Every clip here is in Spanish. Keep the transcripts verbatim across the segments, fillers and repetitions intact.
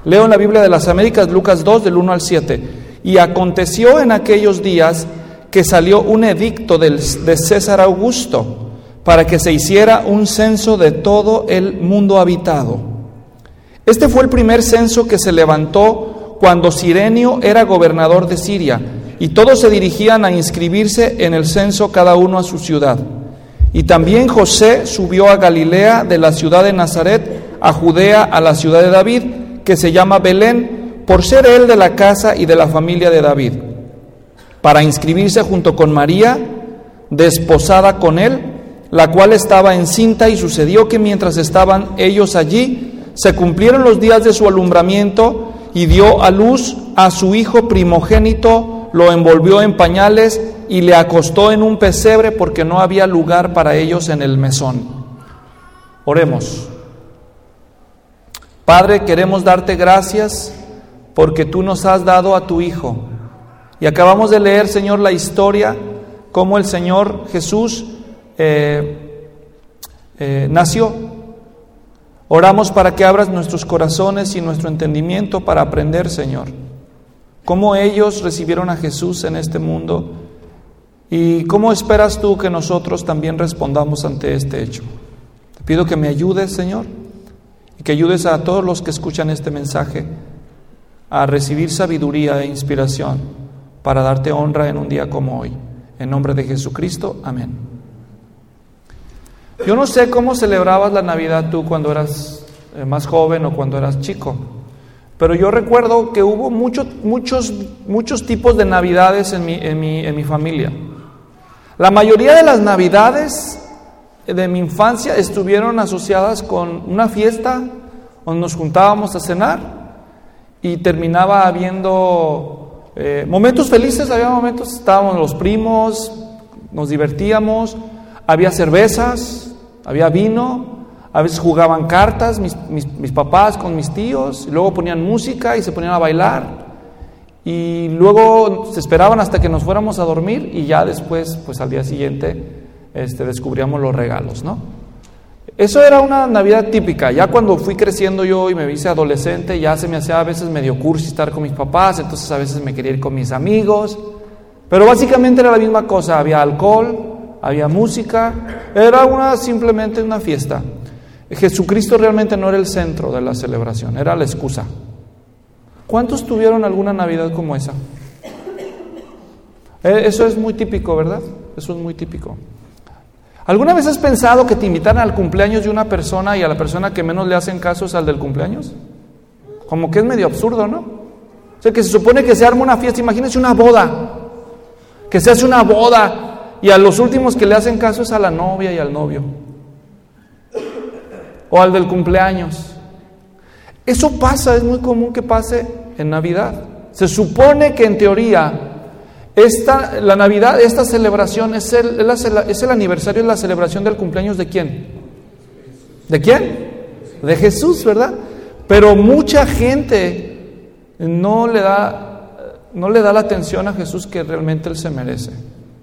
Leo en la Biblia de las Américas, Lucas dos, del uno al siete. Y aconteció en aquellos días que salió un edicto del, de César Augusto para que se hiciera un censo de todo el mundo habitado. Este fue el primer censo que se levantó cuando Cirenio era gobernador de Siria, y todos se dirigían a inscribirse en el censo, cada uno a su ciudad. Y también José subió a Galilea, de la ciudad de Nazaret a Judea, a la ciudad de David, que se llama Belén, por ser él de la casa y de la familia de David, para inscribirse junto con María, desposada con él, la cual estaba encinta, y sucedió que mientras estaban ellos allí, se cumplieron los días de su alumbramiento, y dio a luz a su hijo primogénito, lo envolvió en pañales y le acostó en un pesebre, porque no había lugar para ellos en el mesón. Oremos. Padre, queremos darte gracias porque tú nos has dado a tu Hijo. Y acabamos de leer, Señor, la historia, cómo el Señor Jesús eh, eh, nació. Oramos para que abras nuestros corazones y nuestro entendimiento para aprender, Señor, cómo ellos recibieron a Jesús en este mundo y cómo esperas tú que nosotros también respondamos ante este hecho. Te pido que me ayudes, Señor, y que ayudes a todos los que escuchan este mensaje a recibir sabiduría e inspiración para darte honra en un día como hoy. En nombre de Jesucristo, amén. Yo no sé cómo celebrabas la Navidad tú cuando eras más joven o cuando eras chico, pero yo recuerdo que hubo muchos, muchos, muchos tipos de Navidades en mi, en mi, en mi familia. La mayoría de las Navidades de mi infancia estuvieron asociadas con una fiesta donde nos juntábamos a cenar y terminaba habiendo eh, momentos felices. Había momentos, estábamos los primos, nos divertíamos, había cervezas, había vino, a veces jugaban cartas mis, mis, mis papás con mis tíos, y luego ponían música y se ponían a bailar, y luego se esperaban hasta que nos fuéramos a dormir, y ya después, pues al día siguiente, este, descubríamos los regalos, ¿no? Eso era una Navidad típica. Ya cuando fui creciendo yo y me hice adolescente, ya se me hacía a veces medio cursi estar con mis papás, entonces a veces me quería ir con mis amigos, pero básicamente era la misma cosa. Había alcohol, había música, era una, simplemente una fiesta. Jesucristo realmente no era el centro de la celebración, era la excusa. ¿Cuántos tuvieron alguna Navidad como esa? Eso es muy típico, ¿verdad? Eso es muy típico. ¿Alguna vez has pensado que te invitaran al cumpleaños de una persona y a la persona que menos le hacen caso es al del cumpleaños? Como que es medio absurdo, ¿no? O sea, que se supone que se arma una fiesta, imagínense una boda, que se hace una boda, y a los últimos que le hacen caso es a la novia y al novio, o al del cumpleaños. Eso pasa, es muy común que pase en Navidad. Se supone que en teoría esta, la Navidad, esta celebración es el, es, el, es el aniversario, es la celebración del cumpleaños ¿de quién? ¿De quién? De Jesús, ¿verdad? Pero mucha gente no le da, no le da la atención a Jesús que realmente Él se merece.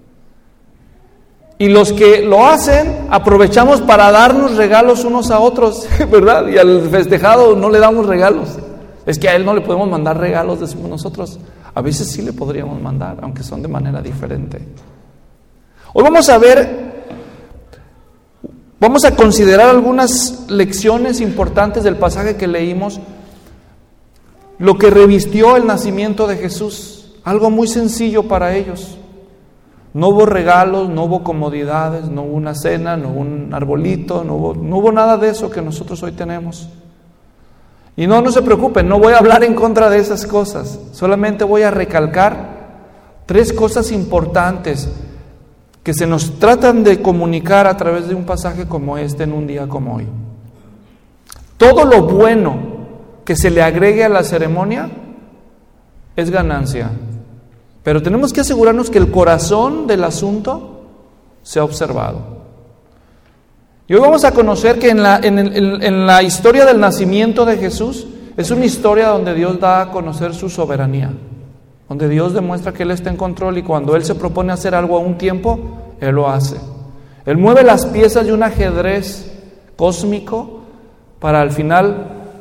Y los que lo hacen, aprovechamos para darnos regalos unos a otros, ¿verdad? Y al festejado no le damos regalos. Es que a él no le podemos mandar regalos, decimos nosotros. A veces sí le podríamos mandar, aunque son de manera diferente. Hoy vamos a ver, vamos a considerar algunas lecciones importantes del pasaje que leímos, lo que revistió el nacimiento de Jesús, algo muy sencillo para ellos. No hubo regalos, no hubo comodidades, no hubo una cena, no hubo un arbolito, no hubo, no hubo nada de eso que nosotros hoy tenemos. Y no, no se preocupen, no voy a hablar en contra de esas cosas, solamente voy a recalcar tres cosas importantes que se nos tratan de comunicar a través de un pasaje como este en un día como hoy. Todo lo bueno que se le agregue a la ceremonia es ganancia. Pero tenemos que asegurarnos que el corazón del asunto se ha observado. Y hoy vamos a conocer que en la, en, el, en la historia del nacimiento de Jesús es una historia donde Dios da a conocer su soberanía, donde Dios demuestra que Él está en control y cuando Él se propone hacer algo a un tiempo, Él lo hace. Él mueve las piezas de un ajedrez cósmico para al final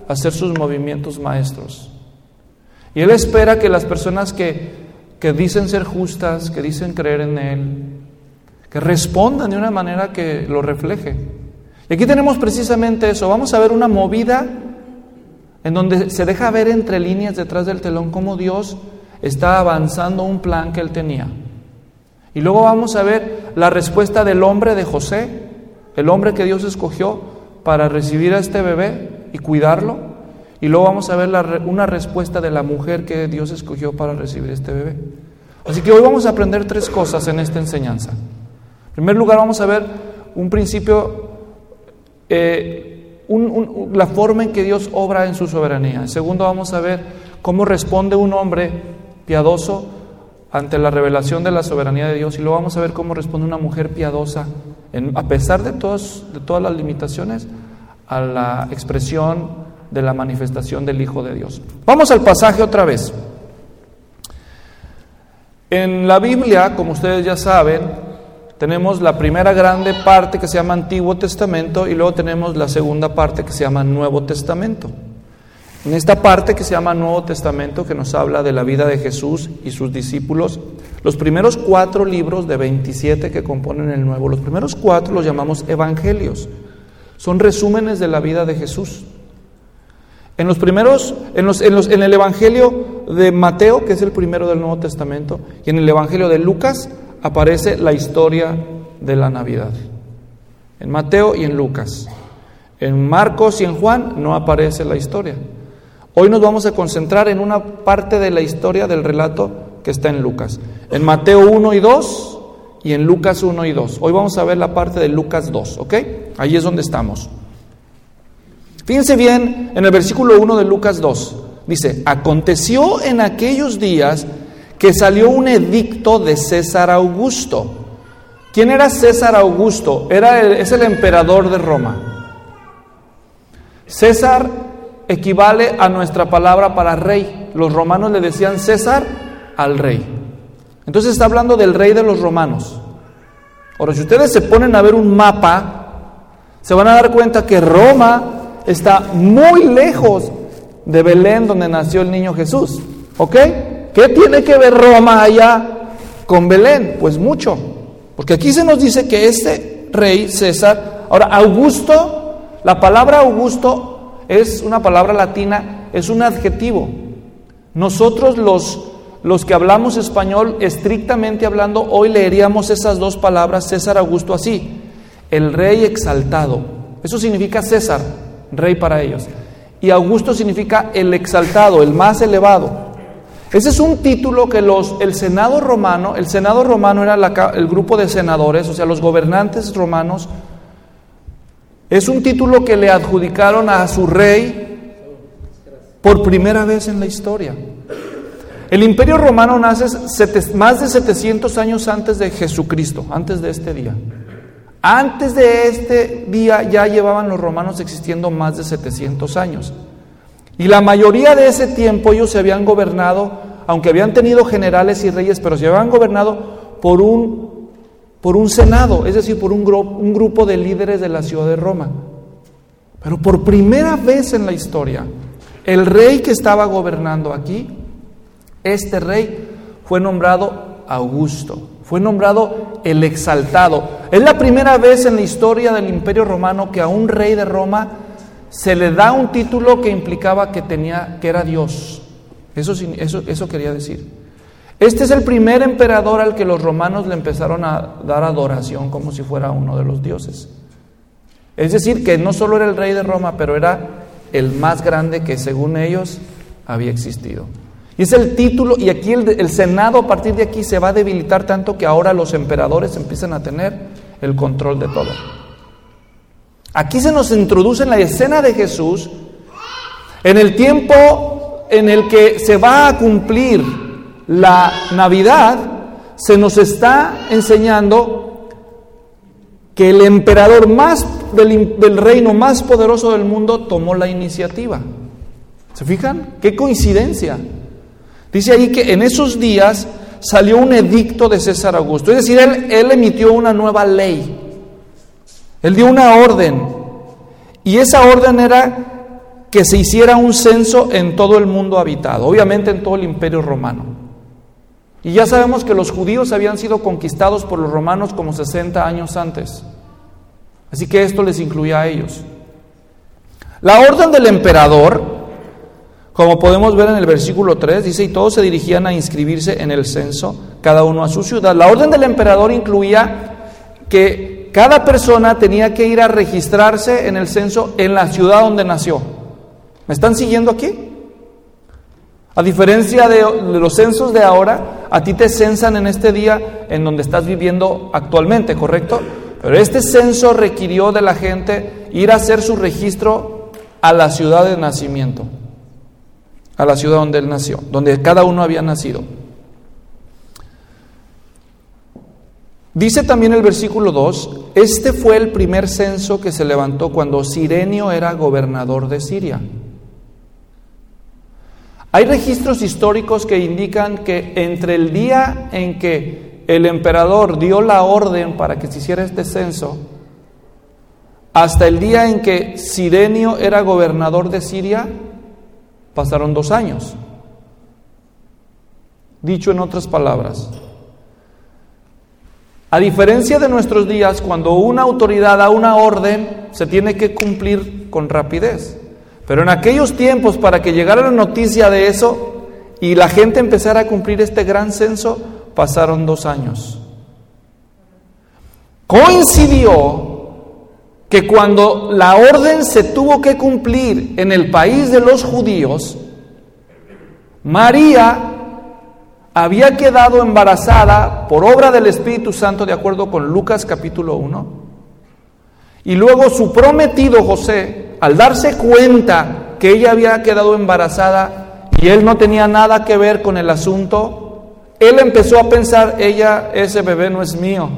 hacer sus movimientos maestros. Y Él espera que las personas que, que dicen ser justas, que dicen creer en Él, que respondan de una manera que lo refleje. Y aquí tenemos precisamente eso. Vamos a ver una movida en donde se deja ver entre líneas detrás del telón cómo Dios está avanzando un plan que Él tenía. Y luego vamos a ver la respuesta del hombre de José, el hombre que Dios escogió para recibir a este bebé y cuidarlo. Y luego vamos a ver la, una respuesta de la mujer que Dios escogió para recibir este bebé. Así que hoy vamos a aprender tres cosas en esta enseñanza. En primer lugar, vamos a ver un principio, eh, un, un, la forma en que Dios obra en su soberanía. En segundo, vamos a ver cómo responde un hombre piadoso ante la revelación de la soberanía de Dios. Y luego vamos a ver cómo responde una mujer piadosa, en, a pesar de, todos, de todas las limitaciones, a la expresión de la manifestación del Hijo de Dios. Vamos al pasaje otra vez. En la Biblia, como ustedes ya saben, tenemos la primera grande parte que se llama Antiguo Testamento y luego tenemos la segunda parte que se llama Nuevo Testamento. En esta parte que se llama Nuevo Testamento, que nos habla de la vida de Jesús y sus discípulos, los primeros cuatro libros de veintisiete que componen el Nuevo, los primeros cuatro los llamamos evangelios. Son resúmenes de la vida de Jesús. En los primeros, en, los, en, los, en el Evangelio de Mateo, que es el primero del Nuevo Testamento, y en el Evangelio de Lucas aparece la historia de la Navidad. En Mateo y en Lucas. En Marcos y en Juan no aparece la historia. Hoy nos vamos a concentrar en una parte de la historia del relato que está en Lucas. En Mateo uno y dos y en Lucas uno y dos. Hoy vamos a ver la parte de Lucas dos, ¿ok? Ahí es donde estamos. Fíjense bien en el versículo uno de Lucas dos. Dice: aconteció en aquellos días que salió un edicto de César Augusto. ¿Quién era César Augusto? Era el, es el emperador de Roma. César equivale a nuestra palabra para rey. Los romanos le decían César al rey. Entonces está hablando del rey de los romanos. Ahora, si ustedes se ponen a ver un mapa, se van a dar cuenta que Roma está muy lejos de Belén, donde nació el niño Jesús. ¿Ok? ¿Qué tiene que ver Roma allá con Belén? Pues mucho. Porque aquí se nos dice que este rey César, ahora Augusto, la palabra Augusto es una palabra latina, es un adjetivo. Nosotros los, los que hablamos español, estrictamente hablando, hoy leeríamos esas dos palabras, César Augusto, así: el rey exaltado. Eso significa César, rey para ellos. Y Augusto significa el exaltado, el más elevado. Ese es un título que los, el Senado romano, el Senado romano era la, el grupo de senadores, o sea, los gobernantes romanos. Es un título que le adjudicaron a su rey por primera vez en la historia. El Imperio Romano nace sete, más de setecientos años antes de Jesucristo, antes de este día. Antes de este día ya llevaban los romanos existiendo más de setecientos años. Y la mayoría de ese tiempo ellos se habían gobernado, aunque habían tenido generales y reyes, pero se habían gobernado por un, por un senado, es decir, por un, gru- un grupo de líderes de la ciudad de Roma. Pero por primera vez en la historia, el rey que estaba gobernando aquí, este rey fue nombrado Augusto, fue nombrado el exaltado. Es la primera vez en la historia del Imperio Romano que a un rey de Roma se le da un título que implicaba que tenía, que era Dios. Eso, eso, eso quería decir. Este es el primer emperador al que los romanos le empezaron a dar adoración como si fuera uno de los dioses. Es decir, que no solo era el rey de Roma, pero era el más grande que según ellos había existido. Y es el título, y aquí el, el Senado a partir de aquí se va a debilitar tanto que ahora los emperadores empiezan a tener el control de todo. Aquí se nos introduce en la escena de Jesús, en el tiempo en el que se va a cumplir la Navidad, se nos está enseñando que el emperador más del, del reino más poderoso del mundo tomó la iniciativa. ¿Se fijan? ¡Qué coincidencia! Dice ahí que en esos días salió un edicto de César Augusto, es decir, él, él emitió una nueva ley. Él dio una orden, y esa orden era que se hiciera un censo en todo el mundo habitado, obviamente en todo el Imperio Romano. Y ya sabemos que los judíos habían sido conquistados por los romanos como sesenta años antes. Así que esto les incluía a ellos. La orden del emperador, como podemos ver en el versículo tres, dice, y todos se dirigían a inscribirse en el censo, cada uno a su ciudad. La orden del emperador incluía que cada persona tenía que ir a registrarse en el censo en la ciudad donde nació. ¿Me están siguiendo aquí? A diferencia de, de los censos de ahora, a ti te censan en este día en donde estás viviendo actualmente, ¿correcto? Pero este censo requirió de la gente ir a hacer su registro a la ciudad de nacimiento, a la ciudad donde él nació, donde cada uno había nacido. Dice también el versículo dos, este fue el primer censo que se levantó cuando Cirenio era gobernador de Siria. Hay registros históricos que indican que entre el día en que el emperador dio la orden para que se hiciera este censo, hasta el día en que Cirenio era gobernador de Siria, pasaron dos años. Dicho en otras palabras, a diferencia de nuestros días, cuando una autoridad da una orden, se tiene que cumplir con rapidez. Pero en aquellos tiempos, para que llegara la noticia de eso y la gente empezara a cumplir este gran censo, pasaron dos años. Coincidió que cuando la orden se tuvo que cumplir en el país de los judíos, María había quedado embarazada por obra del Espíritu Santo, de acuerdo con Lucas capítulo uno, y luego su prometido José, al darse cuenta que ella había quedado embarazada y él no tenía nada que ver con el asunto, él empezó a pensar, ella, ese bebé no es mío,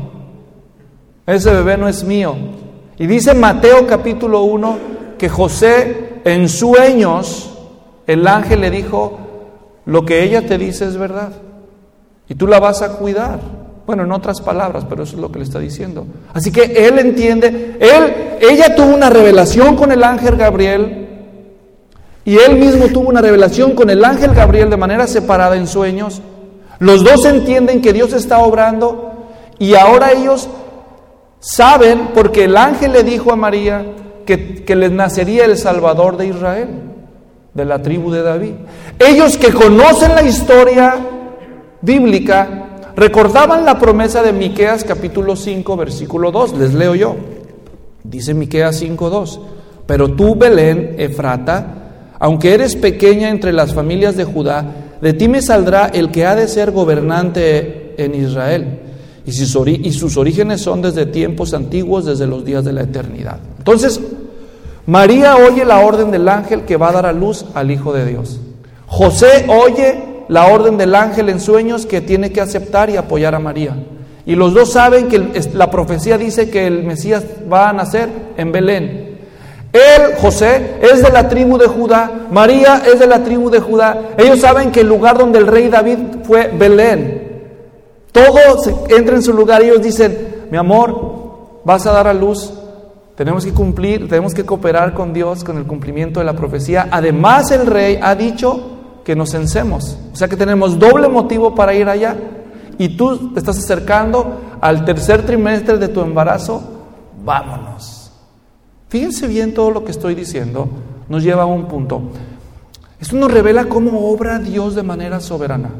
ese bebé no es mío. Y dice Mateo capítulo uno que José en sueños, el ángel le dijo, lo que ella te dice es verdad y tú la vas a cuidar. Bueno, en otras palabras, pero eso es lo que le está diciendo. Así que él entiende, él, ella tuvo una revelación con el ángel Gabriel y él mismo tuvo una revelación con el ángel Gabriel de manera separada en sueños. Los dos entienden que Dios está obrando y ahora ellos saben, porque el ángel le dijo a María que, que les nacería el Salvador de Israel, de la tribu de David. Ellos que conocen la historia bíblica recordaban la promesa de Miqueas capítulo cinco versículo dos, les leo yo. Dice Miqueas cinco dos, pero tú, Belén, Efrata, aunque eres pequeña entre las familias de Judá, de ti me saldrá el que ha de ser gobernante en Israel, y sus, ori- y sus orígenes son desde tiempos antiguos, desde los días de la eternidad. Entonces, María oye la orden del ángel que va a dar a luz al Hijo de Dios. José oye la orden del ángel en sueños que tiene que aceptar y apoyar a María. Y los dos saben que el, la profecía dice que el Mesías va a nacer en Belén. Él, José, es de la tribu de Judá, María es de la tribu de Judá. Ellos saben que el lugar donde el rey David fue Belén. Todo se entra en su lugar y ellos dicen, mi amor, vas a dar a luz, tenemos que cumplir, tenemos que cooperar con Dios con el cumplimiento de la profecía. Además, el rey ha dicho que nos censemos, o sea que tenemos doble motivo para ir allá, y tú te estás acercando al tercer trimestre de tu embarazo, vámonos. Fíjense bien, todo lo que estoy diciendo nos lleva a un punto. Esto nos revela cómo obra Dios de manera soberana.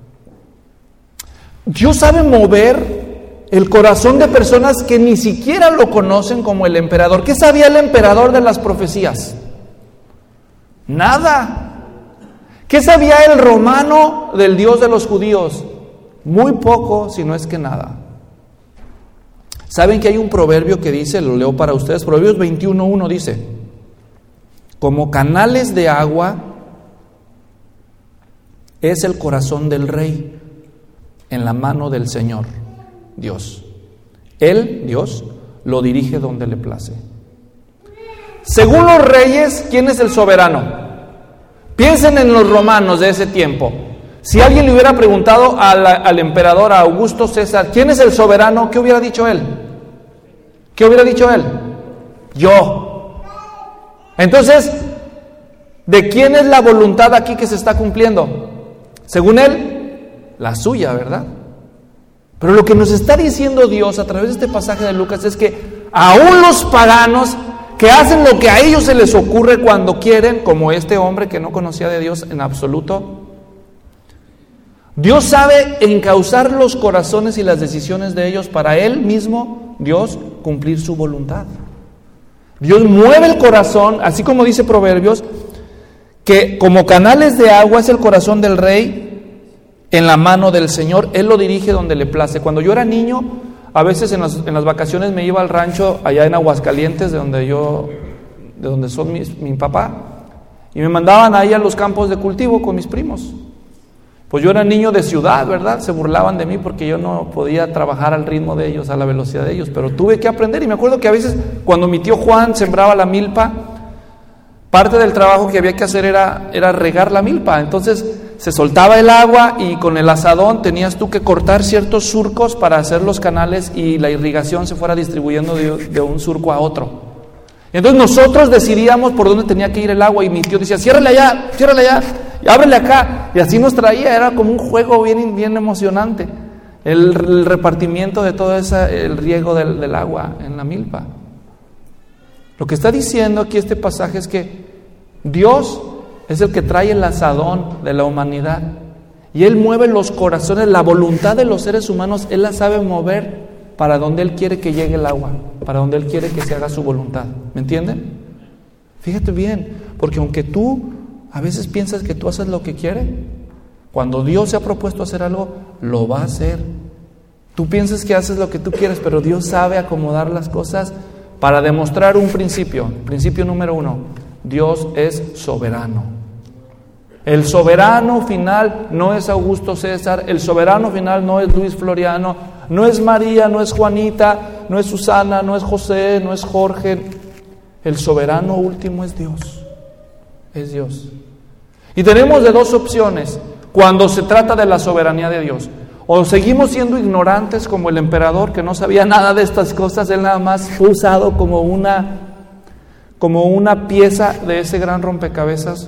Dios sabe mover el corazón de personas que ni siquiera lo conocen, como el emperador. ¿Qué sabía el emperador de las profecías? Nada. ¿Qué sabía el romano del Dios de los judíos? Muy poco, si no es que nada. ¿Saben que hay un proverbio que dice, lo leo para ustedes, Proverbios veintiuno uno dice, como canales de agua es el corazón del rey en la mano del Señor, Dios. Él, Dios, lo dirige donde le place. Según los reyes, ¿quién es el soberano? Piensen en los romanos de ese tiempo. Si alguien le hubiera preguntado al, al emperador, a Augusto César, ¿quién es el soberano? ¿Qué hubiera dicho él? ¿Qué hubiera dicho él? Yo. Entonces, ¿De quién es la voluntad aquí que se está cumpliendo? Según él, la suya, ¿verdad? Pero lo que nos está diciendo Dios a través de este pasaje de Lucas es que aún los paganos que hacen lo que a ellos se les ocurre cuando quieren, como este hombre que no conocía de Dios en absoluto, Dios sabe encauzar los corazones y las decisiones de ellos para Él mismo, Dios, cumplir su voluntad. Dios mueve el corazón, así como dice Proverbios, que como canales de agua es el corazón del rey en la mano del Señor. Él lo dirige donde le place. Cuando yo era niño, a veces en las, en las vacaciones me iba al rancho allá en Aguascalientes, de donde yo, de donde son mis, mi papá, y me mandaban ahí a los campos de cultivo con mis primos. Pues yo era niño de ciudad, ¿verdad? Se burlaban de mí porque yo no podía trabajar al ritmo de ellos, a la velocidad de ellos, pero tuve que aprender. Y me acuerdo que a veces cuando mi tío Juan sembraba la milpa, parte del trabajo que había que hacer era, era regar la milpa. Entonces se soltaba el agua y con el azadón tenías tú que cortar ciertos surcos para hacer los canales y la irrigación se fuera distribuyendo de, de un surco a otro. Entonces nosotros decidíamos por dónde tenía que ir el agua y mi tío decía, ciérrale allá, ciérrale allá, y ábrele acá. Y así nos traía, era como un juego bien, bien emocionante, el, el repartimiento de todo ese, el riego del, del agua en la milpa. Lo que está diciendo aquí este pasaje es que Dios es el que trae el asadón de la humanidad y Él mueve los corazones, la voluntad de los seres humanos, Él la sabe mover para donde Él quiere que llegue el agua, para donde Él quiere que se haga su voluntad. ¿Me entienden? Fíjate bien, porque aunque tú a veces piensas que tú haces lo que quiere, cuando Dios se ha propuesto hacer algo, lo va a hacer. Tú piensas que haces lo que tú quieres, pero Dios sabe acomodar las cosas para demostrar un principio. Principio número uno, Dios es soberano. El soberano final no es Augusto César, el soberano final no es Luis Floriano, no es María, no es Juanita, no es Susana, no es José, no es Jorge. El soberano último es Dios, es Dios. Y tenemos de dos opciones cuando se trata de la soberanía de Dios. O seguimos siendo ignorantes como el emperador que no sabía nada de estas cosas, él nada más fue usado como una, como una pieza de ese gran rompecabezas.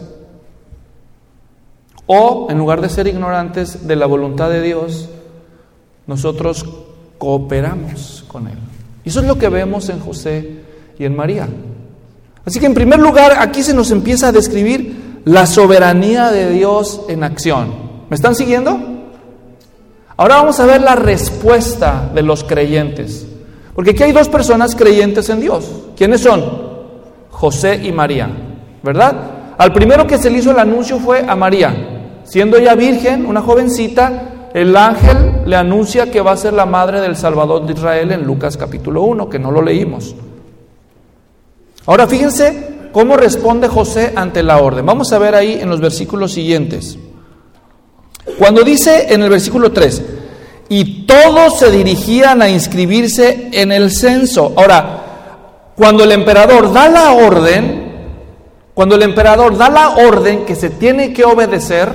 O en lugar de ser ignorantes de la voluntad de Dios, nosotros cooperamos con Él. Y eso es lo que vemos en José y en María. Así que en primer lugar, aquí se nos empieza a describir la soberanía de Dios en acción. ¿Me están siguiendo? Ahora vamos a ver la respuesta de los creyentes. Porque aquí hay dos personas creyentes en Dios. ¿Quiénes son? José y María, ¿verdad? Al primero que se le hizo el anuncio fue a María. Siendo ella virgen, una jovencita, el ángel le anuncia que va a ser la madre del Salvador de Israel en Lucas capítulo uno, que no lo leímos. Ahora fíjense cómo responde José ante la orden. Vamos a ver ahí en los versículos siguientes. Cuando dice en el versículo tres, y todos se dirigían a inscribirse en el censo. Ahora, cuando el emperador da la orden, cuando el emperador da la orden que se tiene que obedecer,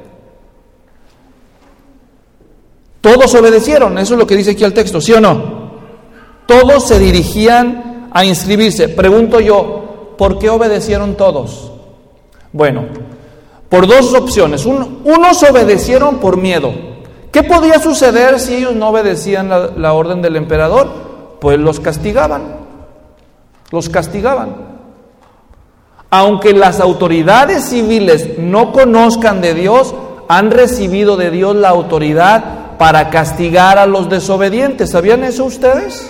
todos obedecieron. Eso es lo que dice aquí el texto, ¿sí o no? Todos se dirigían a inscribirse. Pregunto yo, ¿por qué obedecieron todos? Bueno, por dos opciones. Un, unos obedecieron por miedo. ¿Qué podía suceder si ellos no obedecían la, la orden del emperador? Pues los castigaban. Los castigaban. Aunque las autoridades civiles no conozcan de Dios, han recibido de Dios la autoridad para castigar a los desobedientes. ¿Sabían eso ustedes?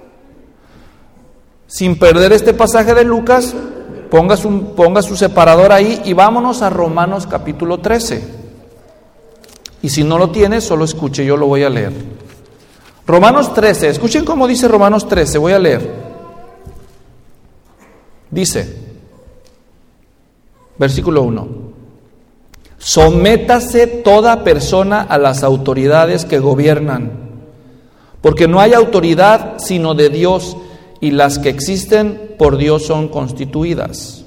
Sin perder este pasaje de Lucas, ponga su, ponga su separador ahí y vámonos a Romanos capítulo trece. Y si no lo tiene, solo escuche, yo lo voy a leer. Romanos trece, escuchen cómo dice Romanos trece, voy a leer. Dice, versículo uno, sométase toda persona a las autoridades que gobiernan, porque no hay autoridad sino de Dios, y las que existen por Dios son constituidas.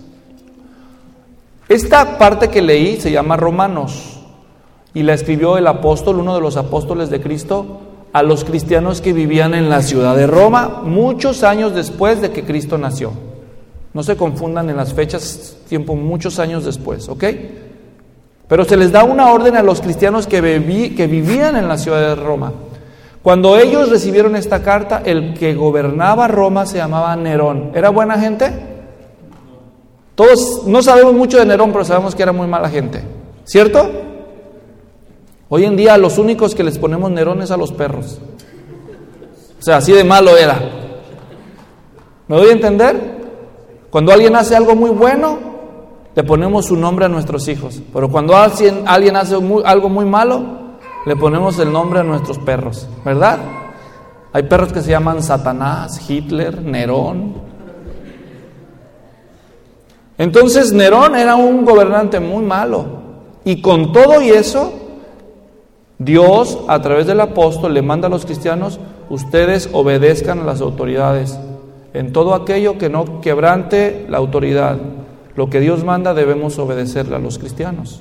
Esta parte que leí se llama Romanos, y la escribió el apóstol, uno de los apóstoles de Cristo, a los cristianos que vivían en la ciudad de Roma, muchos años después de que Cristo nació. No se confundan en las fechas, tiempo muchos años después, ¿ok? Pero se les da una orden a los cristianos que, viví, que vivían en la ciudad de Roma. Cuando ellos recibieron esta carta, el que gobernaba Roma se llamaba Nerón. ¿Era buena gente? Todos no sabemos mucho de Nerón, pero sabemos que era muy mala gente, ¿cierto? Hoy en día los únicos que les ponemos Nerón es a los perros. O sea, así de malo era. ¿Me doy a entender? Cuando alguien hace algo muy bueno, le ponemos su nombre a nuestros hijos. Pero cuando alguien, alguien hace muy, algo muy malo, le ponemos el nombre a nuestros perros, ¿verdad? Hay perros que se llaman Satanás, Hitler, Nerón. Entonces Nerón era un gobernante muy malo. Y con todo y eso, Dios, a través del apóstol, le manda a los cristianos: ustedes obedezcan a las autoridades. En todo aquello que no quebrante la autoridad, lo que Dios manda debemos obedecerle a los cristianos.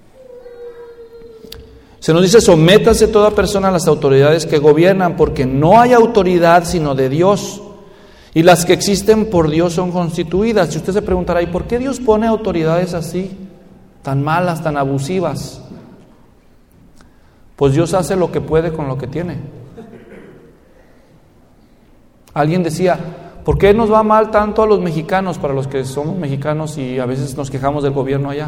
Se nos dice: sométase toda persona a las autoridades que gobiernan, porque no hay autoridad sino de Dios, y las que existen por Dios son constituidas. Y usted se preguntará: ¿y por qué Dios pone autoridades así, tan malas, tan abusivas? Pues Dios hace lo que puede con lo que tiene. Alguien decía: ¿por qué nos va mal tanto a los mexicanos, para los que somos mexicanos y a veces nos quejamos del gobierno allá?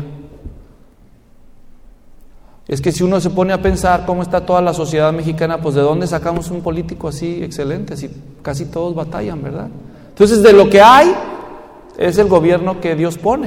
Es que si uno se pone a pensar cómo está toda la sociedad mexicana, pues ¿de dónde sacamos un político así excelente? Si casi todos batallan, ¿verdad? Entonces, de lo que hay, es el gobierno que Dios pone.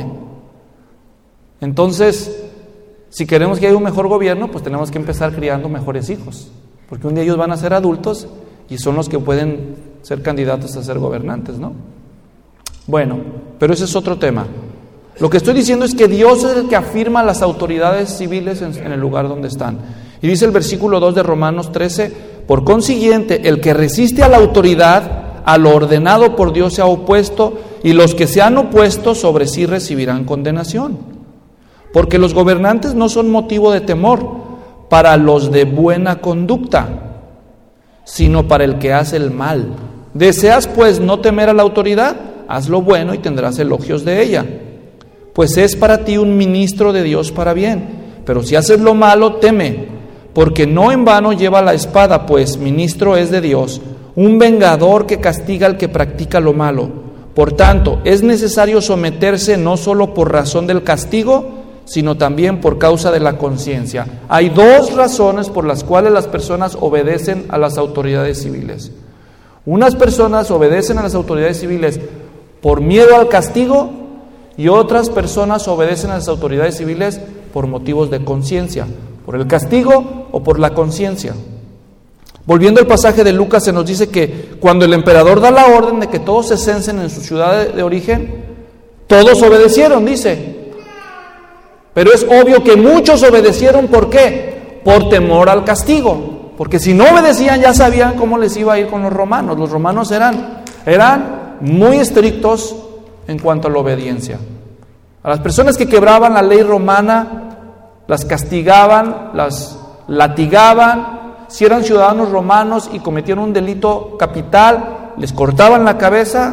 Entonces, si queremos que haya un mejor gobierno, pues tenemos que empezar criando mejores hijos, porque un día ellos van a ser adultos y son los que pueden ser candidatos a ser gobernantes, ¿no? Bueno, pero ese es otro tema. Lo que estoy diciendo es que Dios es el que afirma a las autoridades civiles en, en el lugar donde están. Y dice el versículo dos de Romanos trece: por consiguiente, el que resiste a la autoridad, a lo ordenado por Dios se ha opuesto, y los que se han opuesto sobre sí recibirán condenación. Porque los gobernantes no son motivo de temor para los de buena conducta, sino para el que hace el mal. ¿Deseas pues no temer a la autoridad? Haz lo bueno y tendrás elogios de ella, pues es para ti un ministro de Dios para bien. Pero si haces lo malo, teme, porque no en vano lleva la espada, pues ministro es de Dios, un vengador que castiga al que practica lo malo. Por tanto, es necesario someterse no solo por razón del castigo, sino también por causa de la conciencia. Hay dos razones por las cuales las personas obedecen a las autoridades civiles. Unas personas obedecen a las autoridades civiles por miedo al castigo, y otras personas obedecen a las autoridades civiles por motivos de conciencia, por el castigo o por la conciencia. Volviendo al pasaje de Lucas, se nos dice que cuando el emperador da la orden de que todos se censen en su ciudad de, de origen, todos obedecieron, dice. Pero es obvio que muchos obedecieron, ¿por qué? Por temor al castigo. Porque si no obedecían, ya sabían cómo les iba a ir con los romanos. Los romanos eran, eran muy estrictos en cuanto a la obediencia. A las personas que quebraban la ley romana, las castigaban, las latigaban. Si eran ciudadanos romanos y cometían un delito capital, les cortaban la cabeza.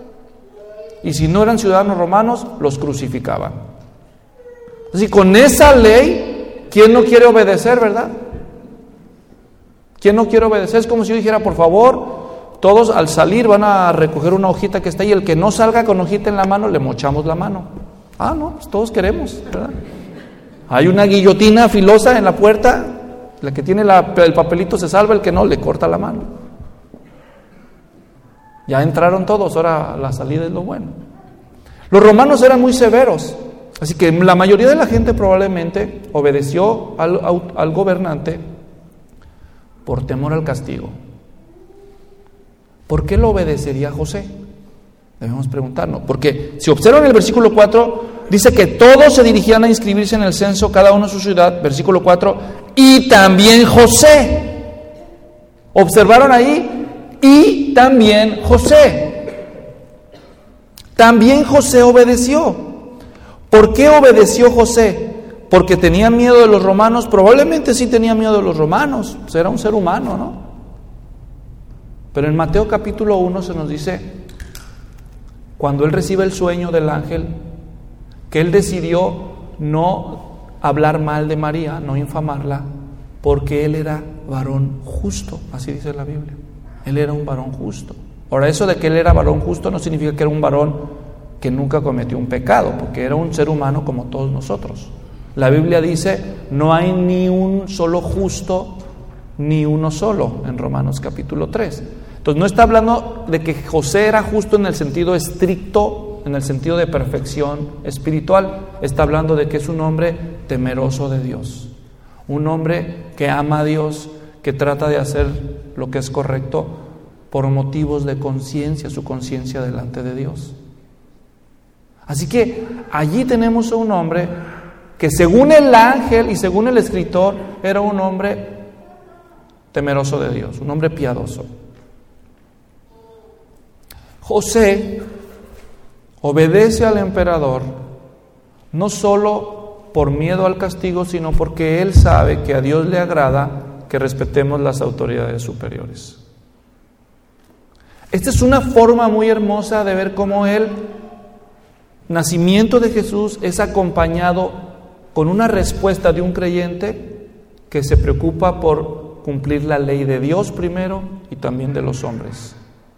Y si no eran ciudadanos romanos, los crucificaban. Así, con esa ley, ¿quién no quiere obedecer, verdad? ¿Quién no quiere obedecer? Es como si yo dijera: por favor, todos al salir van a recoger una hojita que está ahí, el que no salga con hojita en la mano, le mochamos la mano. Ah, no, pues todos queremos, ¿verdad? Hay una guillotina filosa en la puerta, la que tiene la, el papelito se salva, el que no, le corta la mano. Ya entraron todos, ahora la salida es lo bueno. Los romanos eran muy severos, así que la mayoría de la gente probablemente obedeció al, al, al gobernante por temor al castigo. ¿Por qué lo obedecería José? Debemos preguntarnos, porque si observan el versículo cuatro, dice que todos se dirigían a inscribirse en el censo, cada uno en su ciudad, versículo cuatro, y también José. ¿Observaron ahí? Y también José. También José obedeció. ¿Por qué obedeció José? ¿Porque tenía miedo de los romanos? Probablemente sí tenía miedo de los romanos, pues era un ser humano, ¿no? Pero en Mateo capítulo uno se nos dice: cuando él recibe el sueño del ángel, que él decidió no hablar mal de María, no infamarla, porque él era varón justo, así dice la Biblia. Él era un varón justo. Ahora, eso de que él era varón justo no significa que era un varón que nunca cometió un pecado, porque era un ser humano como todos nosotros. La Biblia dice, no hay ni un solo justo, ni uno solo, en Romanos capítulo tres. Entonces no está hablando de que José era justo en el sentido estricto, en el sentido de perfección espiritual. Está hablando de que es un hombre temeroso de Dios, un hombre que ama a Dios, que trata de hacer lo que es correcto por motivos de conciencia, su conciencia delante de Dios. Así que allí tenemos a un hombre que, según el ángel y según el escritor, era un hombre temeroso de Dios, un hombre piadoso. José obedece al emperador no solo por miedo al castigo, sino porque él sabe que a Dios le agrada que respetemos las autoridades superiores. Esta es una forma muy hermosa de ver cómo el nacimiento de Jesús es acompañado con una respuesta de un creyente que se preocupa por cumplir la ley de Dios primero y también de los hombres.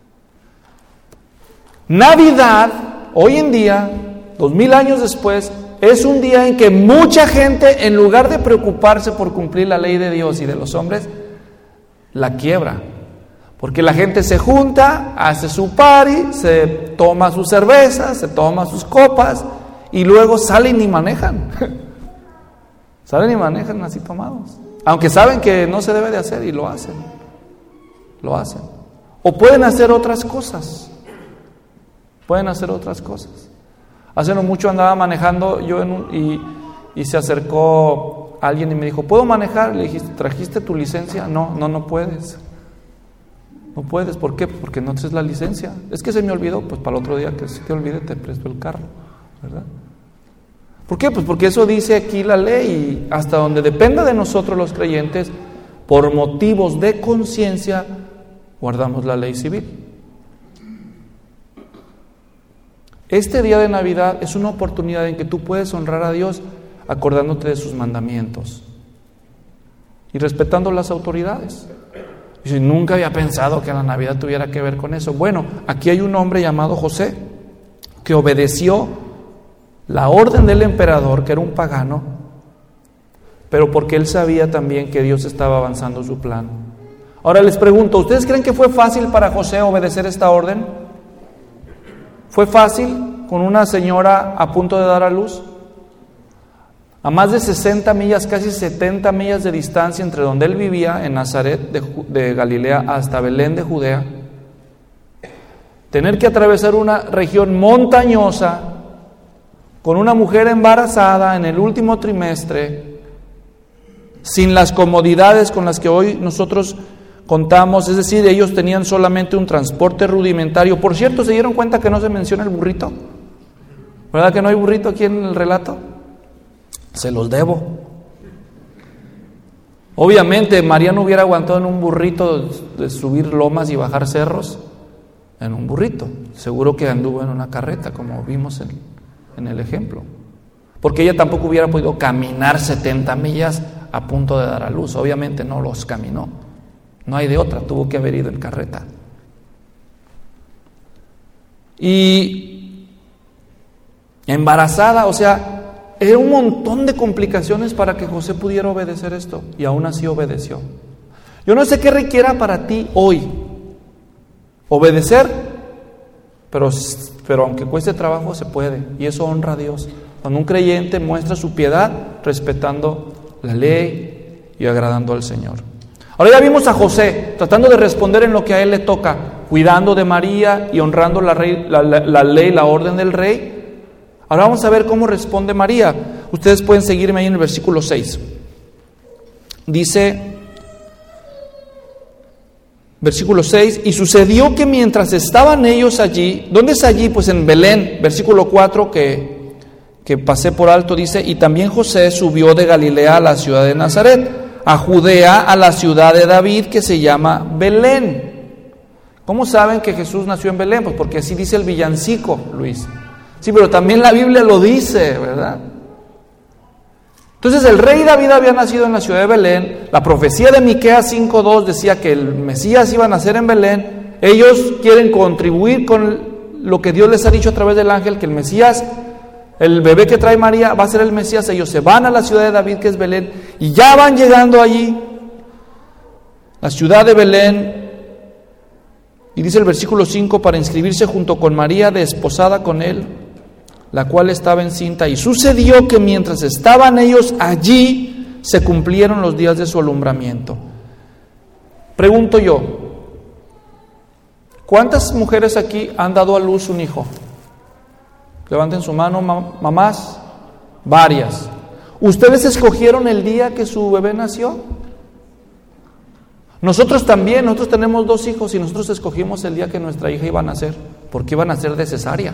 Navidad, hoy en día, dos mil años después, es un día en que mucha gente, en lugar de preocuparse por cumplir la ley de Dios y de los hombres, la quiebra. Porque la gente se junta, hace su party, se toma sus cervezas, se toma sus copas y luego salen y manejan. Salen y manejan así tomados. Aunque saben que no se debe de hacer y lo hacen. Lo hacen. O pueden hacer otras cosas. Pueden hacer otras cosas. Hace no mucho andaba manejando yo en un, y, y se acercó alguien y me dijo, ¿puedo manejar? Le dije, ¿trajiste tu licencia? No, no, no puedes. No puedes, ¿por qué? Porque no tienes la licencia. Es que se me olvidó, pues para el otro día que se te olvide te presto el carro, ¿verdad? ¿Por qué? Pues porque eso dice aquí la ley, y hasta donde dependa de nosotros los creyentes, por motivos de conciencia, guardamos la ley civil. Este día de Navidad es una oportunidad en que tú puedes honrar a Dios acordándote de sus mandamientos y respetando las autoridades. Y si nunca había pensado que la Navidad tuviera que ver con eso. Bueno, aquí hay un hombre llamado José que obedeció la orden del emperador, que era un pagano, pero porque él sabía también que Dios estaba avanzando su plan. Ahora les pregunto, ¿ustedes creen que fue fácil para José obedecer esta orden? ¿Fue fácil con una señora a punto de dar a luz? A más de sesenta millas, casi setenta millas de distancia entre donde él vivía, en Nazaret de, de Galilea, hasta Belén de Judea, tener que atravesar una región montañosa, con una mujer embarazada en el último trimestre, sin las comodidades con las que hoy nosotros contamos, es decir, ellos tenían solamente un transporte rudimentario. Por cierto, ¿se dieron cuenta que no se menciona el burrito? ¿Verdad que no hay burrito aquí en el relato? Se los debo. Obviamente María no hubiera aguantado en un burrito de subir lomas y bajar cerros en un burrito. Seguro que anduvo en una carreta, como vimos en, en el ejemplo. Porque ella tampoco hubiera podido caminar setenta millas a punto de dar a luz. Obviamente no los caminó. No hay de otra, tuvo que haber ido en carreta. Y embarazada, o sea, era un montón de complicaciones para que José pudiera obedecer esto, y aún así obedeció. Yo no sé qué requiera para ti hoy obedecer, pero, pero aunque cueste trabajo se puede, y eso honra a Dios. Cuando un creyente muestra su piedad respetando la ley y agradando al Señor. Ahora ya vimos a José tratando de responder en lo que a él le toca, cuidando de María y honrando la, rey, la, la, la ley, la orden del rey. Ahora vamos a ver cómo responde María. Ustedes pueden seguirme ahí en el versículo seis. Dice, versículo seis, y sucedió que mientras estaban ellos allí, ¿dónde es allí? Pues en Belén. Versículo cuatro que, que pasé por alto dice, y también José subió de Galilea a la ciudad de Nazaret, a Judea, a la ciudad de David, que se llama Belén, ¿Cómo saben que Jesús nació en Belén? Pues porque así dice el villancico, Luis. Sí, pero también la Biblia lo dice, ¿verdad? Entonces el rey David había nacido en la ciudad de Belén. La profecía de Miqueas cinco dos decía que el Mesías iba a nacer en Belén. Ellos quieren contribuir con lo que Dios les ha dicho a través del ángel, que el Mesías, el bebé que trae María, va a ser el Mesías. Ellos se van a la ciudad de David, que es Belén, y ya van llegando allí, la ciudad de Belén. Y dice el versículo cinco, para inscribirse junto con María, desposada con él, la cual estaba encinta. Y sucedió que mientras estaban ellos allí, se cumplieron los días de su alumbramiento. Pregunto yo, ¿cuántas mujeres aquí han dado a luz un hijo? Levanten su mano, mamás. Varias. ¿Ustedes escogieron el día que su bebé nació? Nosotros también, nosotros tenemos dos hijos y nosotros escogimos el día que nuestra hija iba a nacer, porque iba a nacer de cesárea.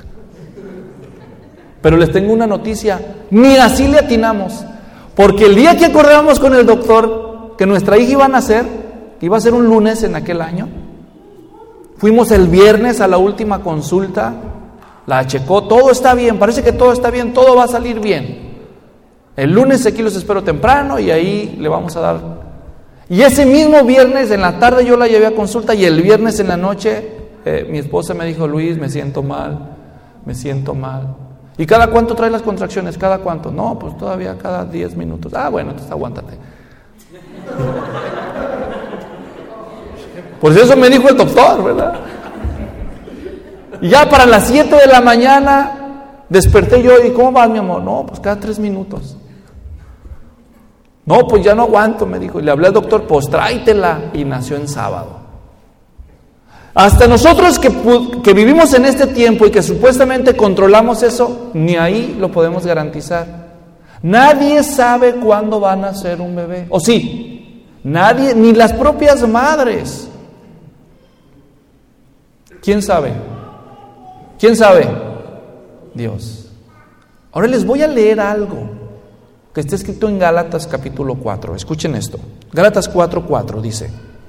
Pero les tengo una noticia, ni así le atinamos, porque el día que acordamos con el doctor que nuestra hija iba a nacer, iba a ser un lunes en aquel año, fuimos el viernes a la última consulta, la checó, todo está bien, parece que todo está bien, todo va a salir bien. El lunes aquí los espero temprano y ahí le vamos a dar. Y ese mismo viernes en la tarde yo la llevé a consulta y el viernes en la noche eh, mi esposa me dijo, Luis, me siento mal, me siento mal. ¿Y cada cuánto trae las contracciones? ¿Cada cuánto? No, pues todavía cada diez minutos. Ah, bueno, entonces aguántate. Pues eso me dijo el doctor, ¿verdad? Y ya para las siete de la mañana desperté yo y ¿cómo vas, mi amor? No, pues cada tres minutos. No, pues ya no aguanto, me dijo. Y le hablé al doctor, pues tráetela. Y nació en sábado. Hasta nosotros que, que vivimos en este tiempo y que supuestamente controlamos eso, ni ahí lo podemos garantizar. Nadie sabe cuándo va a nacer un bebé. ¿O sí? Nadie, ni las propias madres. ¿Quién sabe? ¿Quién sabe? Dios. Ahora les voy a leer algo que está escrito en Gálatas capítulo cuatro. Escuchen esto. Gálatas cuatro cuatro dice: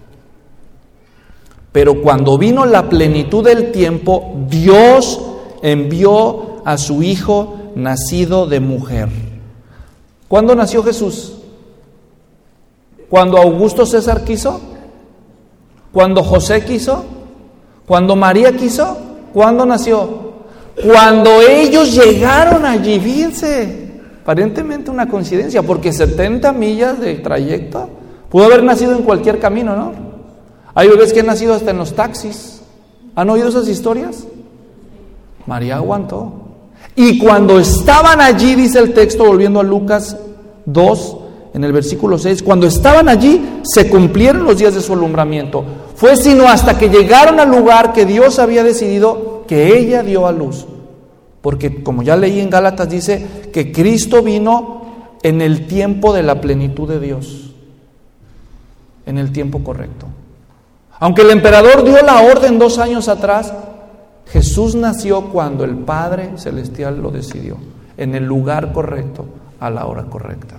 pero cuando vino la plenitud del tiempo, Dios envió a su Hijo nacido de mujer. ¿Cuándo nació Jesús? ¿Cuando Augusto César quiso? ¿Cuando José quiso? ¿Cuando María quiso? ¿Cuándo nació? Cuando ellos llegaron allí, fíjense, aparentemente una coincidencia, porque setenta millas de trayecto, pudo haber nacido en cualquier camino, ¿no? Hay bebés que han nacido hasta en los taxis. ¿Han oído esas historias? María aguantó. Y cuando estaban allí, dice el texto, volviendo a Lucas dos, en el versículo seis, cuando estaban allí, se cumplieron los días de su alumbramiento. Fue sino hasta que llegaron al lugar que Dios había decidido que ella dio a luz. Porque como ya leí en Gálatas, dice que Cristo vino en el tiempo de la plenitud de Dios. En el tiempo correcto. Aunque el emperador dio la orden dos años atrás, Jesús nació cuando el Padre Celestial lo decidió, en el lugar correcto, a la hora correcta.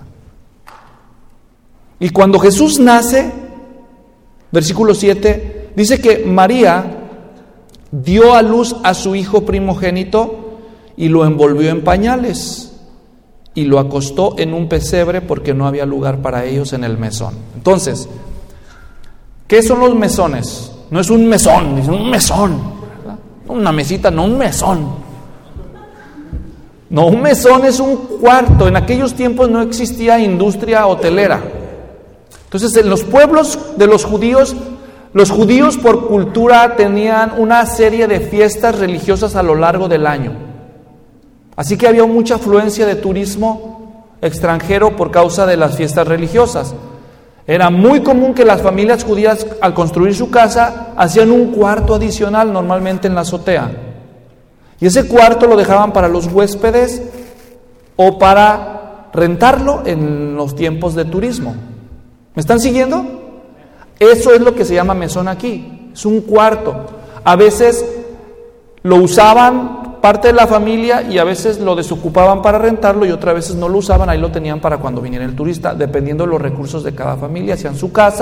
Y cuando Jesús nace, versículo siete, dice que María dio a luz a su hijo primogénito y lo envolvió en pañales y lo acostó en un pesebre porque no había lugar para ellos en el mesón. Entonces, ¿qué son los mesones? No es un mesón, es un mesón, ¿verdad? Una mesita, no un mesón. No, un mesón es un cuarto. En aquellos tiempos no existía industria hotelera. Entonces, en los pueblos de los judíos, los judíos por cultura tenían una serie de fiestas religiosas a lo largo del año. Así que había mucha afluencia de turismo extranjero por causa de las fiestas religiosas. Era muy común que las familias judías, al construir su casa, hacían un cuarto adicional, normalmente en la azotea. Y ese cuarto lo dejaban para los huéspedes o para rentarlo en los tiempos de turismo. ¿Me están siguiendo? Eso es lo que se llama mesón aquí. Es un cuarto. A veces lo usaban parte de la familia y a veces lo desocupaban para rentarlo y otras veces no lo usaban, ahí lo tenían para cuando viniera el turista, dependiendo de los recursos de cada familia. Hacían su casa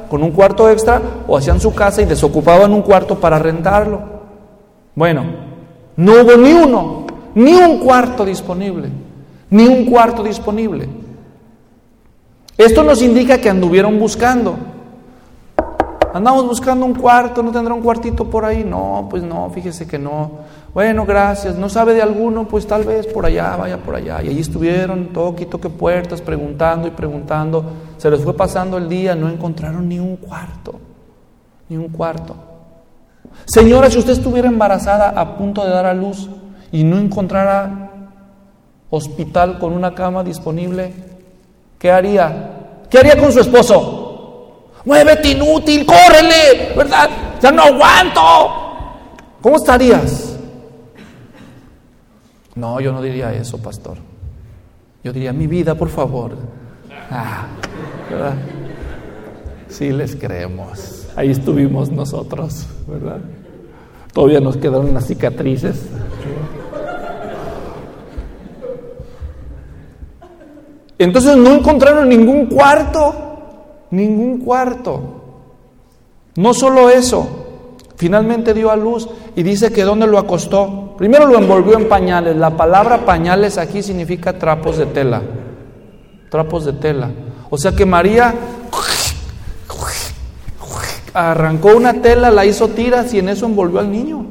con un cuarto extra o hacían su casa y desocupaban un cuarto para rentarlo. Bueno, no hubo ni uno, ni un cuarto disponible, ni un cuarto disponible. Esto nos indica que anduvieron buscando. Andamos buscando un cuarto, ¿no tendrá un cuartito por ahí? No, pues no, fíjese que no. Bueno, gracias. ¿No sabe de alguno? Pues tal vez por allá, vaya por allá. Y allí estuvieron, toque y toque puertas, preguntando y preguntando. Se les fue pasando el día, no encontraron ni un cuarto, ni un cuarto. Señora, si usted estuviera embarazada a punto de dar a luz y no encontrara hospital con una cama disponible, ¿qué haría? ¿Qué haría con su esposo? Muévete, inútil, córrele, ¿verdad? Ya no aguanto. ¿Cómo estarías? No, yo no diría eso, pastor. Yo diría, mi vida, por favor. Ah, ¿verdad? Sí les creemos. Ahí estuvimos nosotros, ¿verdad? Todavía nos quedaron las cicatrices. Entonces no encontraron ningún cuarto. Ningún cuarto. No solo eso, finalmente dio a luz y dice que ¿dónde lo acostó? Primero lo envolvió en pañales. La palabra pañales aquí significa trapos de tela. Trapos de tela. O sea que María arrancó una tela, la hizo tiras y en eso envolvió al niño.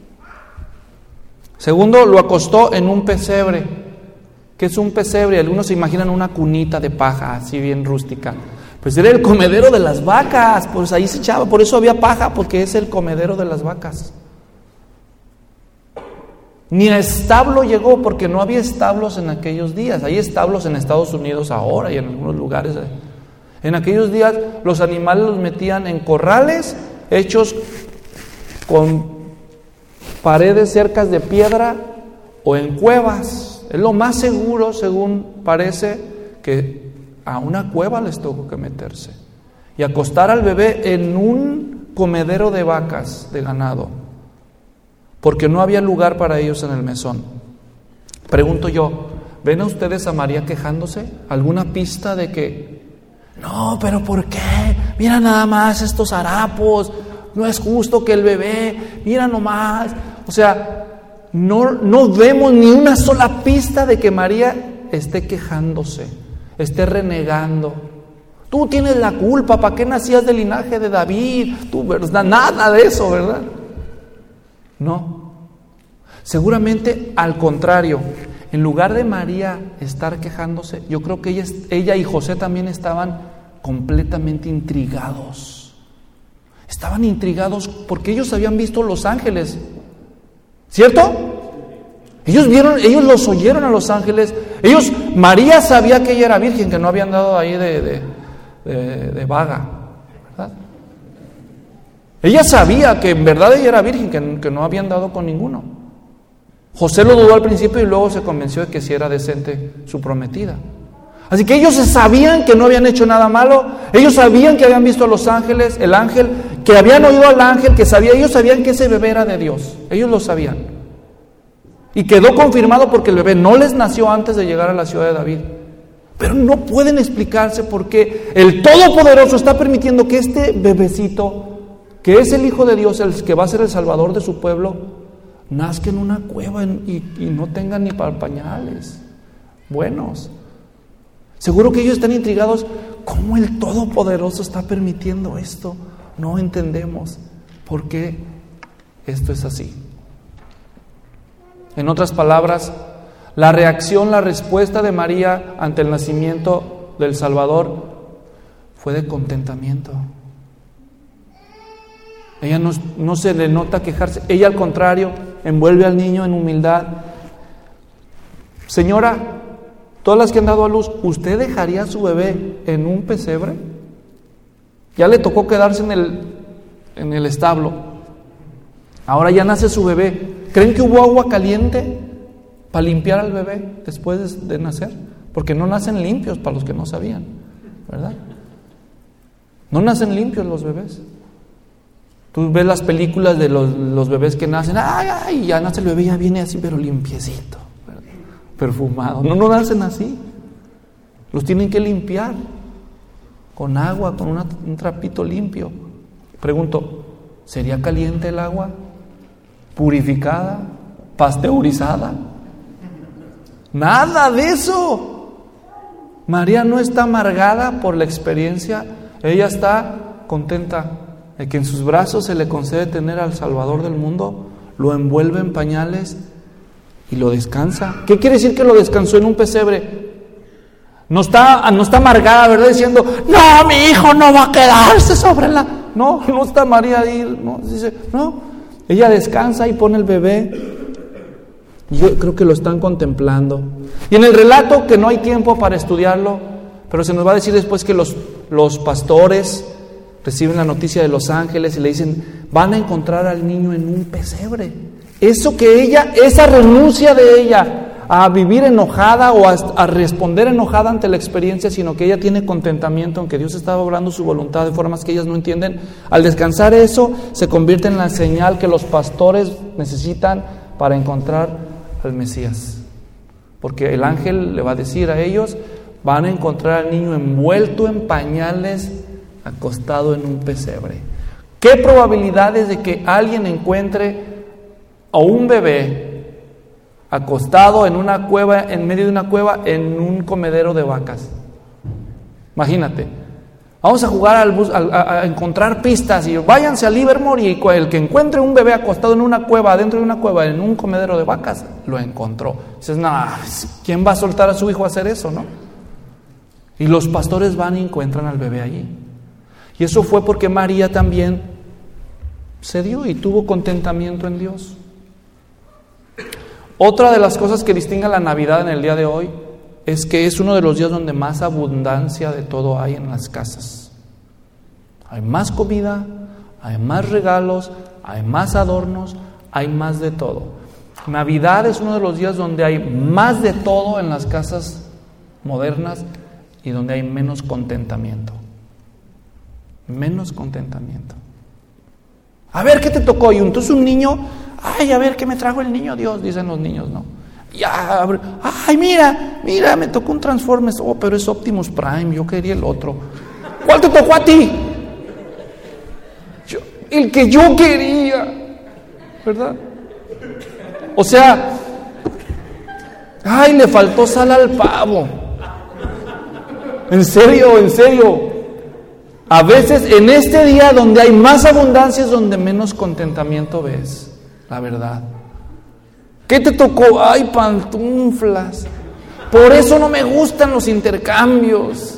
Segundo, lo acostó en un pesebre. ¿Qué es un pesebre? Algunos se imaginan una cunita de paja, así bien rústica. Pues era el comedero de las vacas, pues ahí se echaba, por eso había paja, porque es el comedero de las vacas. Ni a establo llegó, porque no había establos en aquellos días. Hay establos en Estados Unidos ahora y en algunos lugares. En aquellos días los animales los metían en corrales hechos con paredes cercas de piedra o en cuevas. Es lo más seguro, según parece, que a una cueva les tocó que meterse y acostar al bebé en un comedero de vacas, de ganado, porque no había lugar para ellos en el mesón. Pregunto yo, ¿ven a ustedes a María quejándose? ¿Alguna pista de que no, pero por qué? Mira nada más estos harapos, no es justo que el bebé, mira nomás. O sea, no, no vemos ni una sola pista de que María esté quejándose, esté renegando. Tú tienes la culpa, ¿para qué nacías del linaje de David? Tú, ¿verdad? Nada de eso, ¿verdad? No. Seguramente al contrario, en lugar de María estar quejándose, yo creo que ella, ella y José también estaban completamente intrigados. Estaban intrigados porque ellos habían visto los ángeles, ¿cierto? Ellos vieron, ellos los oyeron a los ángeles. Ellos, María sabía que ella era virgen, que no había andado ahí de, de, de, de vaga, ¿verdad? Ella sabía que en verdad ella era virgen, que, que no había andado con ninguno. José lo dudó al principio y luego se convenció de que sí era decente su prometida. Así que ellos sabían que no habían hecho nada malo. Ellos sabían que habían visto a los ángeles, el ángel, que habían oído al ángel, que sabía, ellos sabían que ese bebé era de Dios. Ellos lo sabían. Y quedó confirmado porque el bebé no les nació antes de llegar a la ciudad de David. Pero no pueden explicarse por qué el Todopoderoso está permitiendo que este bebecito, que es el Hijo de Dios, el que va a ser el Salvador de su pueblo, nazca en una cueva y, y no tenga ni pañales buenos. Seguro que ellos están intrigados. ¿Cómo el Todopoderoso está permitiendo esto? No entendemos por qué esto es así. En otras palabras, la reacción, la respuesta de María ante el nacimiento del Salvador fue de contentamiento. Ella no, no se le nota quejarse. Ella, al contrario, envuelve al niño en humildad. Señora, todas las que han dado a luz, ¿usted dejaría a su bebé en un pesebre? Ya le tocó quedarse en el, en el establo. Ahora ya nace su bebé. ¿Creen que hubo agua caliente para limpiar al bebé después de nacer? Porque no nacen limpios, para los que no sabían, ¿verdad? No nacen limpios los bebés. Tú ves las películas de los, los bebés que nacen, ay, ay, ya nace el bebé, ya viene así, pero limpiecito, ¿verdad? Perfumado. No, no nacen así. Los tienen que limpiar. con agua, con una, un trapito limpio. Pregunto, ¿sería caliente el agua? ¿Purificada? ¿Pasteurizada? Nada de eso. María no está amargada por la experiencia, ella está contenta de que en sus brazos se le concede tener al Salvador del mundo, lo envuelve en pañales y lo descansa. ¿Qué quiere decir que lo descansó en un pesebre? No está, no está amargada, ¿verdad? Diciendo, no, mi hijo no va a quedarse sobre la... No, no está María ahí, no, dice, no. Ella descansa y pone el bebé. Yo creo que lo están contemplando. Y en el relato, que no hay tiempo para estudiarlo, pero se nos va a decir después que los, los pastores reciben la noticia de los ángeles y le dicen, van a encontrar al niño en un pesebre. Eso que ella, esa renuncia de ella a vivir enojada o a, a responder enojada ante la experiencia, sino que ella tiene contentamiento en que Dios estaba obrando su voluntad de formas que ellas no entienden. Al descansar eso, se convierte en la señal que los pastores necesitan para encontrar al Mesías. Porque el ángel le va a decir a ellos, van a encontrar al niño envuelto en pañales, acostado en un pesebre. ¿Qué probabilidades de que alguien encuentre a un bebé acostado en una cueva, en medio de una cueva, en un comedero de vacas? Imagínate. Vamos a jugar al bus, a, a encontrar pistas y váyanse a Livermore y el que encuentre un bebé acostado en una cueva, dentro de una cueva, en un comedero de vacas, lo encontró. Dices, no, ¿quién va a soltar a su hijo a hacer eso, no? Y los pastores van y encuentran al bebé allí. Y eso fue porque María también se dio y tuvo contentamiento en Dios. Otra de las cosas que distingue la Navidad en el día de hoy es que es uno de los días donde más abundancia de todo hay en las casas. Hay más comida, hay más regalos, hay más adornos, hay más de todo. Navidad es uno de los días donde hay más de todo en las casas modernas y donde hay menos contentamiento. Menos contentamiento. A ver, ¿qué te tocó? Y entonces un niño, ay, a ver, ¿qué me trajo el niño Dios? Dicen los niños, ¿no? Ya, ay, mira, mira, me tocó un Transformers. Oh, pero es Optimus Prime, yo quería el otro. ¿Cuál te tocó a ti? Yo, el que yo quería, ¿verdad? O sea, ay, le faltó sal al pavo. En serio, en serio. A veces en este día donde hay más abundancia es donde menos contentamiento ves, la verdad. ¿Qué te tocó? Ay, pantuflas. Por eso no me gustan los intercambios.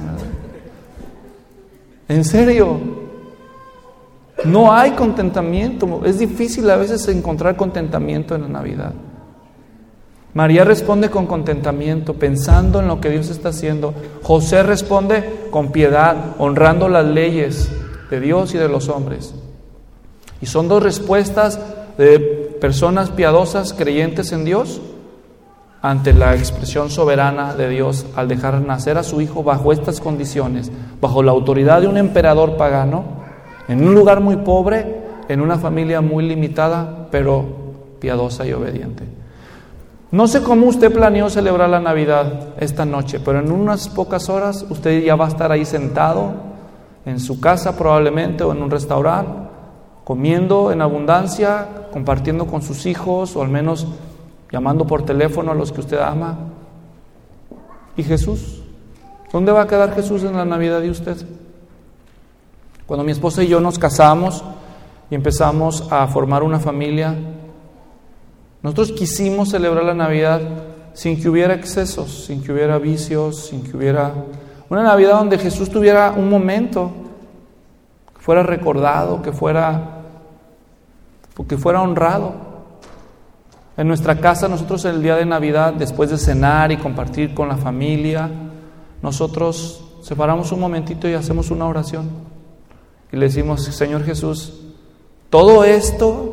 En serio. No hay contentamiento. Es difícil a veces encontrar contentamiento en la Navidad. María responde con contentamiento, pensando en lo que Dios está haciendo. José responde con piedad, honrando las leyes de Dios y de los hombres. Y son dos respuestas de personas piadosas, creyentes en Dios, ante la expresión soberana de Dios al dejar nacer a su hijo bajo estas condiciones, bajo la autoridad de un emperador pagano, en un lugar muy pobre, en una familia muy limitada, pero piadosa y obediente. No sé cómo usted planeó celebrar la Navidad esta noche, pero en unas pocas horas usted ya va a estar ahí sentado, en su casa probablemente, o en un restaurante, comiendo en abundancia, compartiendo con sus hijos, o al menos llamando por teléfono a los que usted ama. ¿Y Jesús? ¿Dónde va a quedar Jesús en la Navidad de usted? Cuando mi esposa y yo nos casamos y empezamos a formar una familia, nosotros quisimos celebrar la Navidad sin que hubiera excesos, sin que hubiera vicios, sin que hubiera... Una Navidad donde Jesús tuviera un momento, que fuera recordado, que fuera, que fuera honrado. En nuestra casa, nosotros el día de Navidad, después de cenar y compartir con la familia, nosotros separamos un momentito y hacemos una oración. Y le decimos, Señor Jesús, todo esto...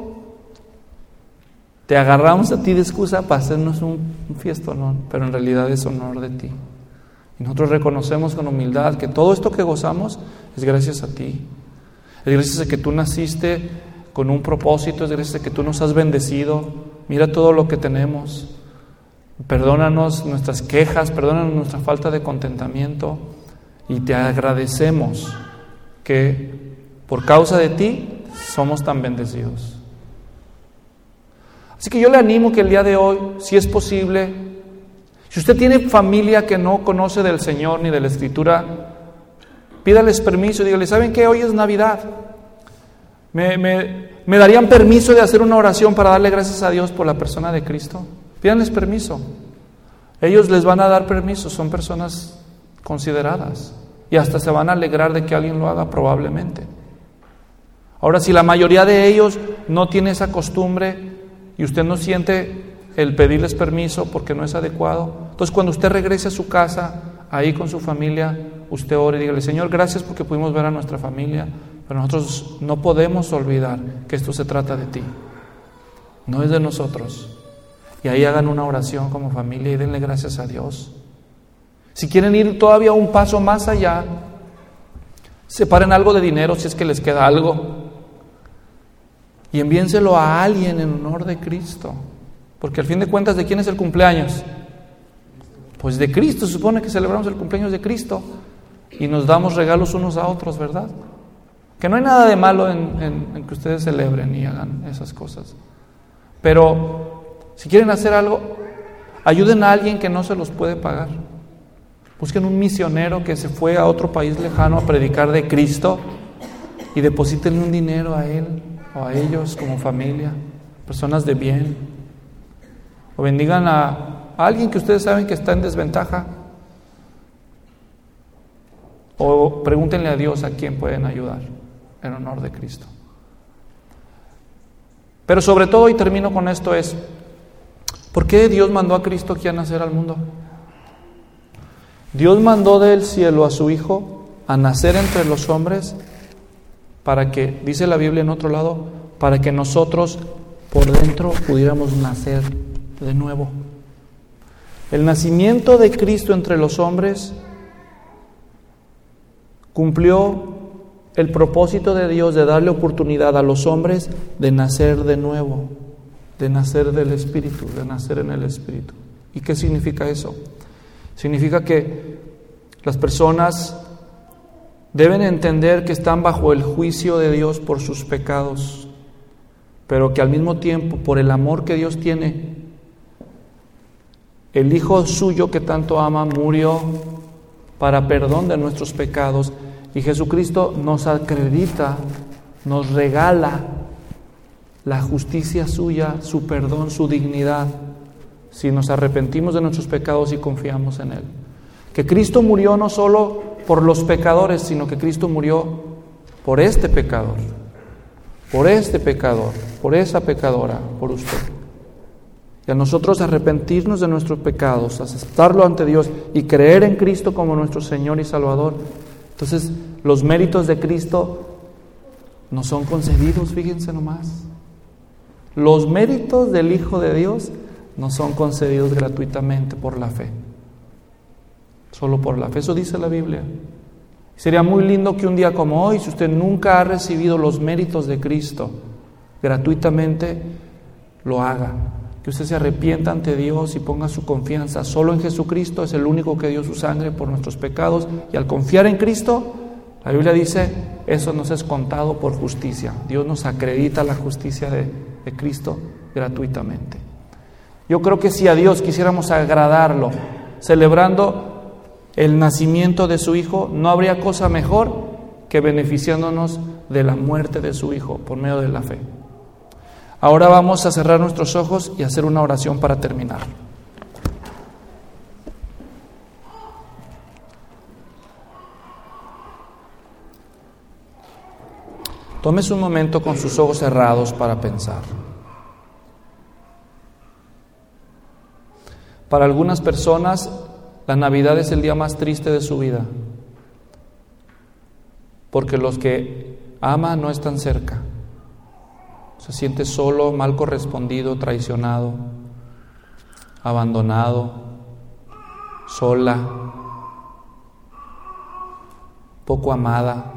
te agarramos a ti de excusa para hacernos un, un fiestonón, pero en realidad es honor de ti. Y nosotros reconocemos con humildad que todo esto que gozamos es gracias a ti. Es gracias a que tú naciste con un propósito, es gracias a que tú nos has bendecido. Mira todo lo que tenemos. Perdónanos nuestras quejas, perdónanos nuestra falta de contentamiento. Y te agradecemos que por causa de ti somos tan bendecidos. Así que yo le animo que el día de hoy, si es posible, si usted tiene familia que no conoce del Señor ni de la Escritura, pídales permiso y dígale, ¿saben qué? Hoy es Navidad. ¿Me, me, ¿Me darían permiso de hacer una oración para darle gracias a Dios por la persona de Cristo? Pídanles permiso. Ellos les van a dar permiso, son personas consideradas y hasta se van a alegrar de que alguien lo haga probablemente. Ahora, si la mayoría de ellos no tiene esa costumbre y usted no siente el pedirles permiso porque no es adecuado, entonces cuando usted regrese a su casa, ahí con su familia, usted ore y dígale, Señor, gracias porque pudimos ver a nuestra familia, pero nosotros no podemos olvidar que esto se trata de ti, no es de nosotros. Y ahí hagan una oración como familia y denle gracias a Dios. Si quieren ir todavía un paso más allá, separen algo de dinero si es que les queda algo y envíenselo a alguien en honor de Cristo, porque al fin de cuentas, ¿de quién es el cumpleaños? Pues de Cristo. Se supone que celebramos el cumpleaños de Cristo y nos damos regalos unos a otros, ¿verdad? Que no hay nada de malo en, en, en que ustedes celebren y hagan esas cosas, pero si quieren hacer algo, ayuden a alguien que no se los puede pagar. Busquen un misionero que se fue a otro país lejano a predicar de Cristo y deposítenle un dinero a él o a ellos como familia, personas de bien. O bendigan a, a alguien que ustedes saben que está en desventaja. O pregúntenle a Dios a quién pueden ayudar en honor de Cristo. Pero sobre todo, y termino con esto, es ¿por qué Dios mandó a Cristo aquí a nacer al mundo? Dios mandó del cielo a su Hijo a nacer entre los hombres para que, dice la Biblia en otro lado, para que nosotros por dentro pudiéramos nacer de nuevo. El nacimiento de Cristo entre los hombres cumplió el propósito de Dios de darle oportunidad a los hombres de nacer de nuevo, de nacer del Espíritu, de nacer en el Espíritu. ¿Y qué significa eso? Significa que las personas deben entender que están bajo el juicio de Dios por sus pecados, pero que al mismo tiempo, por el amor que Dios tiene, el Hijo suyo que tanto ama murió para perdón de nuestros pecados, y Jesucristo nos acredita, nos regala la justicia suya, su perdón, su dignidad, si nos arrepentimos de nuestros pecados y confiamos en Él. Que Cristo murió no solo por los pecadores, sino que Cristo murió por este pecador, por este pecador, por esa pecadora, por usted. Y a nosotros arrepentirnos de nuestros pecados, aceptarlo ante Dios y creer en Cristo como nuestro Señor y Salvador, entonces los méritos de Cristo nos son concedidos, fíjense nomás. Los méritos del Hijo de Dios nos son concedidos gratuitamente por la fe. Solo por la fe, eso dice la Biblia. Sería muy lindo que un día como hoy, si usted nunca ha recibido los méritos de Cristo gratuitamente, lo haga. Que usted se arrepienta ante Dios y ponga su confianza solo en Jesucristo. Es el único que dio su sangre por nuestros pecados, y al confiar en Cristo, la Biblia dice, eso nos es contado por justicia. Dios nos acredita la justicia de, de Cristo gratuitamente. Yo creo que si a Dios quisiéramos agradarlo celebrando el nacimiento de su Hijo, no habría cosa mejor que beneficiándonos de la muerte de su Hijo por medio de la fe. Ahora vamos a cerrar nuestros ojos y hacer una oración para terminar. Tómese un momento con sus ojos cerrados para pensar. Para algunas personas, la Navidad es el día más triste de su vida, porque los que ama no están cerca. Se siente solo, mal correspondido, traicionado, abandonado, sola, poco amada.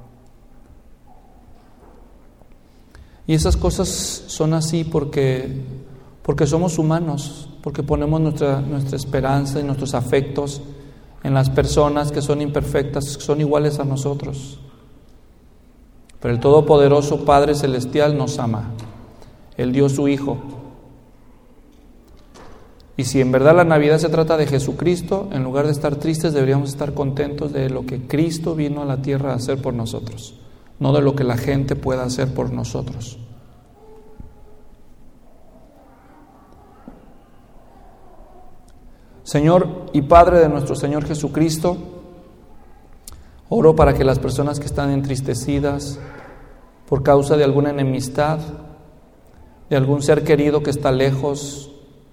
Y esas cosas son así porque, porque somos humanos, porque ponemos nuestra, nuestra esperanza y nuestros afectos en las personas que son imperfectas, que son iguales a nosotros. Pero el Todopoderoso Padre Celestial nos ama. Él dio su Hijo. Y si en verdad la Navidad se trata de Jesucristo, en lugar de estar tristes deberíamos estar contentos de lo que Cristo vino a la tierra a hacer por nosotros, no de lo que la gente pueda hacer por nosotros. Señor y Padre de nuestro Señor Jesucristo, oro para que las personas que están entristecidas por causa de alguna enemistad, de algún ser querido que está lejos,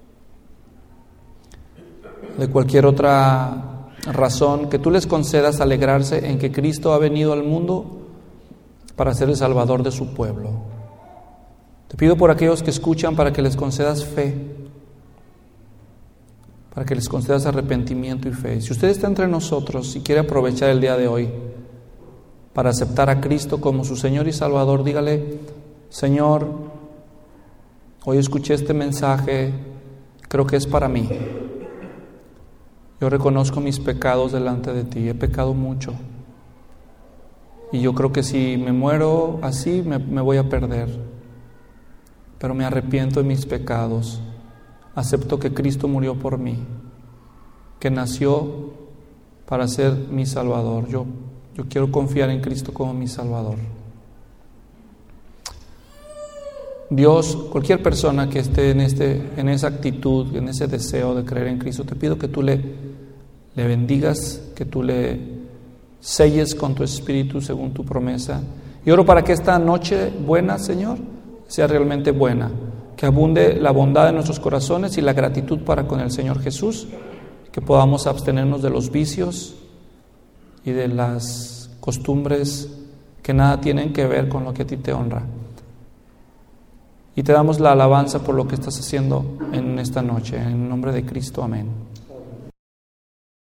de cualquier otra razón, que tú les concedas alegrarse en que Cristo ha venido al mundo para ser el Salvador de su pueblo. Te pido por aquellos que escuchan para que les concedas fe, para que les concedas arrepentimiento y fe. Si usted está entre nosotros y quiere aprovechar el día de hoy para aceptar a Cristo como su Señor y Salvador, dígale: Señor, hoy escuché este mensaje, creo que es para mí. Yo reconozco mis pecados delante de ti, he pecado mucho. Y yo creo que si me muero así, me, me voy a perder. Pero me arrepiento de mis pecados. Acepto que Cristo murió por mí, que nació para ser mi Salvador. Yo, yo quiero confiar en Cristo como mi Salvador. Dios, cualquier persona que esté en, este, en esa actitud, en ese deseo de creer en Cristo, te pido que tú le, le bendigas, que tú le selles con tu Espíritu según tu promesa. Y oro para que esta noche buena, Señor, sea realmente buena, que abunde la bondad en nuestros corazones y la gratitud para con el Señor Jesús, que podamos abstenernos de los vicios y de las costumbres que nada tienen que ver con lo que a ti te honra. Y te damos la alabanza por lo que estás haciendo en esta noche. En el nombre de Cristo, amén.